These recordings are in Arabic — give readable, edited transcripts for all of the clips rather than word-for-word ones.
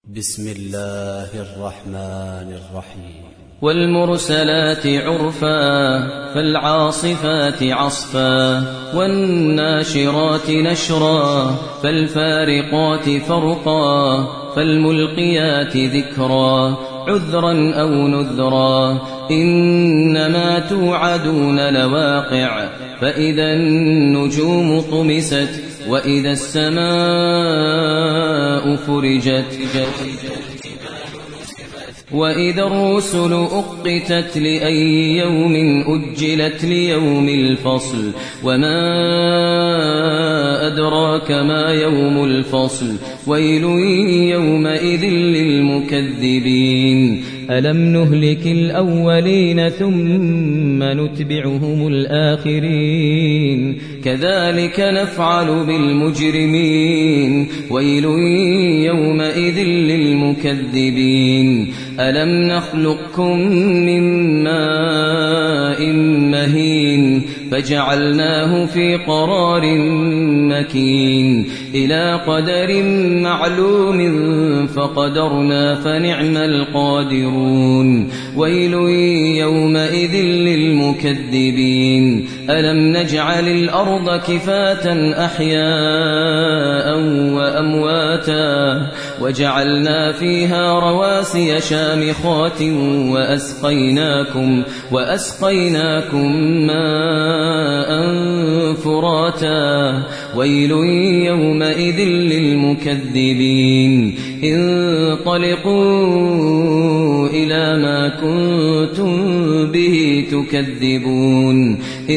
بسم الله الرحمن الرحيم والمرسلات عرفا فالعاصفات عصفا والناشرات نشرا فالفارقات فرقا فالملقيات ذكرا عذرا أو نذرا إنما توعدون لواقع فإذا النجوم طمست وإذا السماء فرجت وإذا الرسل أقتت لأي يوم أجلت ليوم الفصل وما أدراك ما يوم الفصل ويل يومئذ للمكذبين ألم نهلك الأولين ثم نتبعهم الآخرين كذلك نفعل بالمجرمين ويل يومئذ للمكذبين ألم نخلقكم من ماء مهين فجعلناه في قرار مكين إلى قدر معلوم فقدرنا فنعم القادرون ويل يومئذ للمكذبين ألم نجعل الأرض كفاة أحياء وأمواتا وجعلنا فيها رواسي شامخات وأسقيناكم ماء فراتا ويل يومئذ للمكذبين انطلقوا إلى ما كنتم به تكذبون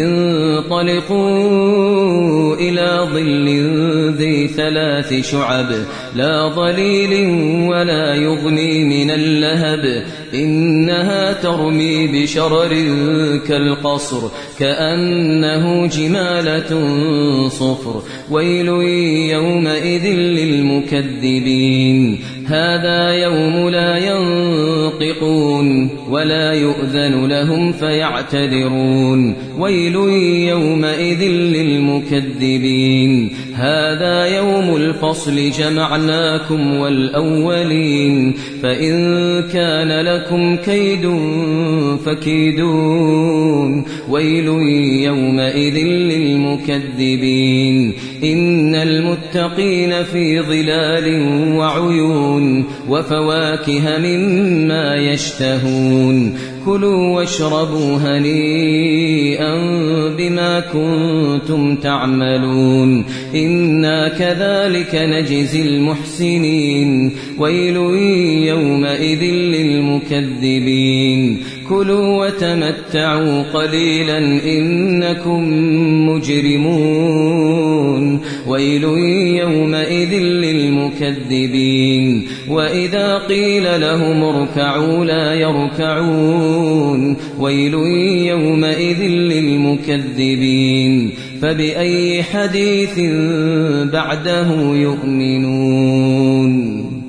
انطلقوا إلى ظل ذي 3 شعب لا ظليل ولا يغني من اللهب إنها ترمي بشرر كالقصر كأنه جمالة صفر ويل يومئذ للمكذبين هذا يوم لا ينطقون ولا يؤذن لهم فيعتذرون ويل يومئذ للمكذبين هذا يوم الفصل جمعناكم والأولين فإن كان لكم كيد فكيدون ويل يومئذ للمكذبين إن المتقين في ظلال وعيون وفواكه مما يشتهون كلوا واشربوا هنيئا بما كنتم تعملون إنا كذلك نجزي المحسنين ويل يومئذ للمكذبين كلوا وتمتعوا قليلا إنكم مجرمون ويل يومئذ للمكذبين وإذا قيل لهم اركعوا لا يركعون ويل يومئذ للمكذبين فبأي حديث بعده يؤمنون